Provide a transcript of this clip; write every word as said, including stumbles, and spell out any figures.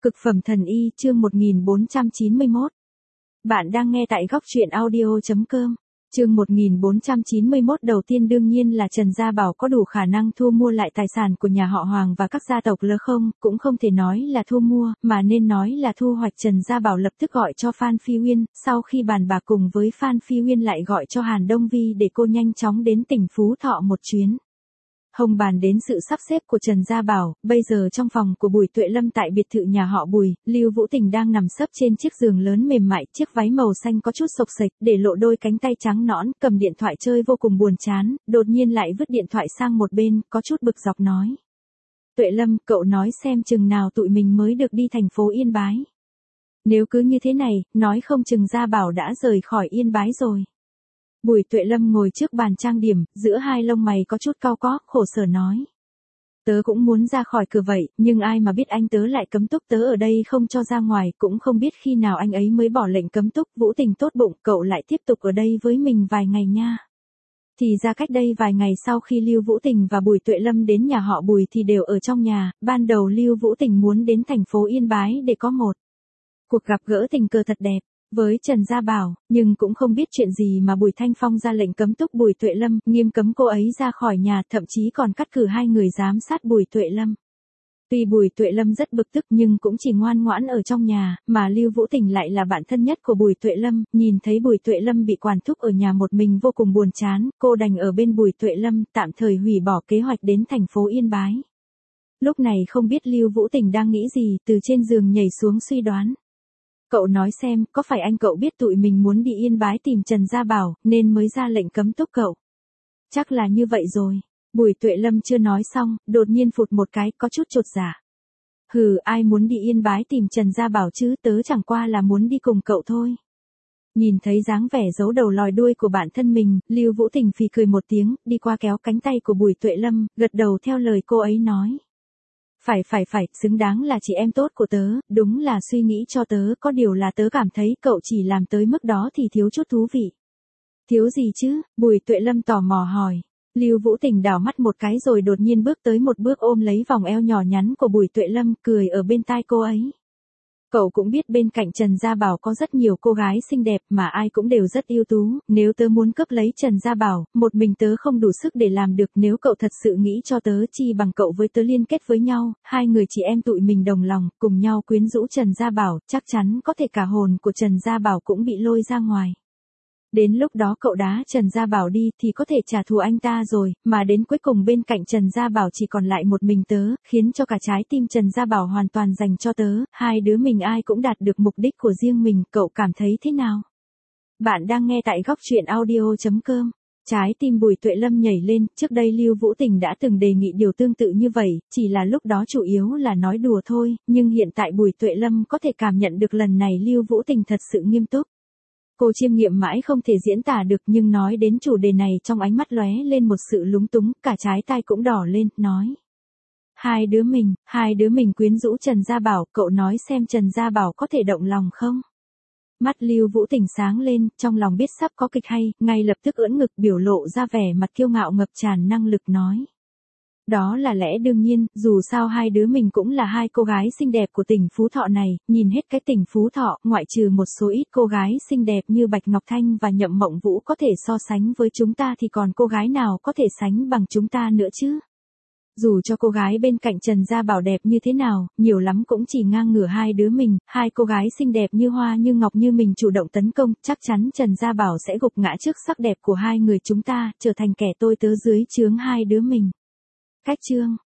Cực phẩm thần y chương một nghìn bốn trăm chín mươi mốt. Bạn đang nghe tại góc truyện audio chấm com. Chương một nghìn bốn trăm chín mươi mốt đầu tiên đương nhiên là Trần Gia Bảo có đủ khả năng thu mua lại tài sản của nhà họ Hoàng và các gia tộc lỡ không, cũng không thể nói là thu mua, mà nên nói là thu hoạch. Trần Gia Bảo lập tức gọi cho Phan Phi Uyên, sau khi bàn bạc cùng với Phan Phi Uyên lại gọi cho Hàn Đông Vi để cô nhanh chóng đến tỉnh Phú Thọ một chuyến. Hồng bàn đến sự sắp xếp của Trần Gia Bảo, bây giờ trong phòng của Bùi Tuệ Lâm tại biệt thự nhà họ Bùi, Lưu Vũ Tình đang nằm sấp trên chiếc giường lớn mềm mại, chiếc váy màu xanh có chút xộc xệch, để lộ đôi cánh tay trắng nõn, cầm điện thoại chơi vô cùng buồn chán, đột nhiên lại vứt điện thoại sang một bên, có chút bực dọc nói. Tuệ Lâm, cậu nói xem chừng nào tụi mình mới được đi thành phố Yên Bái. Nếu cứ như thế này, nói không chừng Gia Bảo đã rời khỏi Yên Bái rồi. Bùi Tuệ Lâm ngồi trước bàn trang điểm, giữa hai lông mày có chút cau có, khổ sở nói. Tớ cũng muốn ra khỏi cửa vậy, nhưng ai mà biết anh tớ lại cấm túc tớ ở đây không cho ra ngoài, cũng không biết khi nào anh ấy mới bỏ lệnh cấm túc. Vũ Tình tốt bụng, cậu lại tiếp tục ở đây với mình vài ngày nha. Thì ra cách đây vài ngày sau khi Lưu Vũ Tình và Bùi Tuệ Lâm đến nhà họ Bùi thì đều ở trong nhà, ban đầu Lưu Vũ Tình muốn đến thành phố Yên Bái để có một cuộc gặp gỡ tình cờ thật đẹp với Trần Gia Bảo, nhưng cũng không biết chuyện gì mà Bùi Thanh Phong ra lệnh cấm túc Bùi Tuệ Lâm, nghiêm cấm cô ấy ra khỏi nhà, thậm chí còn cắt cử hai người giám sát Bùi Tuệ Lâm. Tuy Bùi Tuệ Lâm rất bực tức nhưng cũng chỉ ngoan ngoãn ở trong nhà, mà Lưu Vũ Tình lại là bạn thân nhất của Bùi Tuệ Lâm, nhìn thấy Bùi Tuệ Lâm bị quản thúc ở nhà một mình vô cùng buồn chán, cô đành ở bên Bùi Tuệ Lâm, tạm thời hủy bỏ kế hoạch đến thành phố Yên Bái. Lúc này không biết Lưu Vũ Tình đang nghĩ gì, từ trên giường nhảy xuống suy đoán. Cậu nói xem, có phải anh cậu biết tụi mình muốn đi Yên Bái tìm Trần Gia Bảo, nên mới ra lệnh cấm túc cậu? Chắc là như vậy rồi. Bùi Tuệ Lâm chưa nói xong, đột nhiên phụt một cái, có chút chột dạ. Hừ, ai muốn đi Yên Bái tìm Trần Gia Bảo chứ, tớ chẳng qua là muốn đi cùng cậu thôi. Nhìn thấy dáng vẻ giấu đầu lòi đuôi của bản thân mình, Lưu Vũ Tình phì cười một tiếng, đi qua kéo cánh tay của Bùi Tuệ Lâm, gật đầu theo lời cô ấy nói. Phải phải phải, xứng đáng là chị em tốt của tớ, đúng là suy nghĩ cho tớ, có điều là tớ cảm thấy cậu chỉ làm tới mức đó thì thiếu chút thú vị. Thiếu gì chứ? Bùi Tuệ Lâm tò mò hỏi. Lưu Vũ Tình đảo mắt một cái rồi đột nhiên bước tới một bước ôm lấy vòng eo nhỏ nhắn của Bùi Tuệ Lâm, cười ở bên tai cô ấy. Cậu cũng biết bên cạnh Trần Gia Bảo có rất nhiều cô gái xinh đẹp mà ai cũng đều rất ưu tú, nếu tớ muốn cướp lấy Trần Gia Bảo, một mình tớ không đủ sức để làm được, nếu cậu thật sự nghĩ cho tớ chi bằng cậu với tớ liên kết với nhau, hai người chị em tụi mình đồng lòng, cùng nhau quyến rũ Trần Gia Bảo, chắc chắn có thể cả hồn của Trần Gia Bảo cũng bị lôi ra ngoài. Đến lúc đó cậu đá Trần Gia Bảo đi thì có thể trả thù anh ta rồi, mà đến cuối cùng bên cạnh Trần Gia Bảo chỉ còn lại một mình tớ, khiến cho cả trái tim Trần Gia Bảo hoàn toàn dành cho tớ, hai đứa mình ai cũng đạt được mục đích của riêng mình, cậu cảm thấy thế nào? Bạn đang nghe tại góc truyện audio chấm com. Trái tim Bùi Tuệ Lâm nhảy lên, trước đây Lưu Vũ Tình đã từng đề nghị điều tương tự như vậy, chỉ là lúc đó chủ yếu là nói đùa thôi, nhưng hiện tại Bùi Tuệ Lâm có thể cảm nhận được lần này Lưu Vũ Tình thật sự nghiêm túc. Cô chiêm nghiệm mãi không thể diễn tả được, nhưng nói đến chủ đề này trong ánh mắt lóe lên một sự lúng túng, cả trái tai cũng đỏ lên, nói. Hai đứa mình, hai đứa mình quyến rũ Trần Gia Bảo, cậu nói xem Trần Gia Bảo có thể động lòng không? Mắt Lưu Vũ Tình sáng lên, trong lòng biết sắp có kịch hay, ngay lập tức ưỡn ngực biểu lộ ra vẻ mặt kiêu ngạo ngập tràn năng lực nói. Đó là lẽ đương nhiên, dù sao hai đứa mình cũng là hai cô gái xinh đẹp của tỉnh Phú Thọ này, nhìn hết cái tỉnh Phú Thọ, ngoại trừ một số ít cô gái xinh đẹp như Bạch Ngọc Thanh và Nhậm Mộng Vũ có thể so sánh với chúng ta thì còn cô gái nào có thể sánh bằng chúng ta nữa chứ? Dù cho cô gái bên cạnh Trần Gia Bảo đẹp như thế nào, nhiều lắm cũng chỉ ngang ngửa hai đứa mình, hai cô gái xinh đẹp như hoa như ngọc như mình chủ động tấn công, chắc chắn Trần Gia Bảo sẽ gục ngã trước sắc đẹp của hai người chúng ta, trở thành kẻ tôi tớ dưới trướng hai đứa mình. Cách chương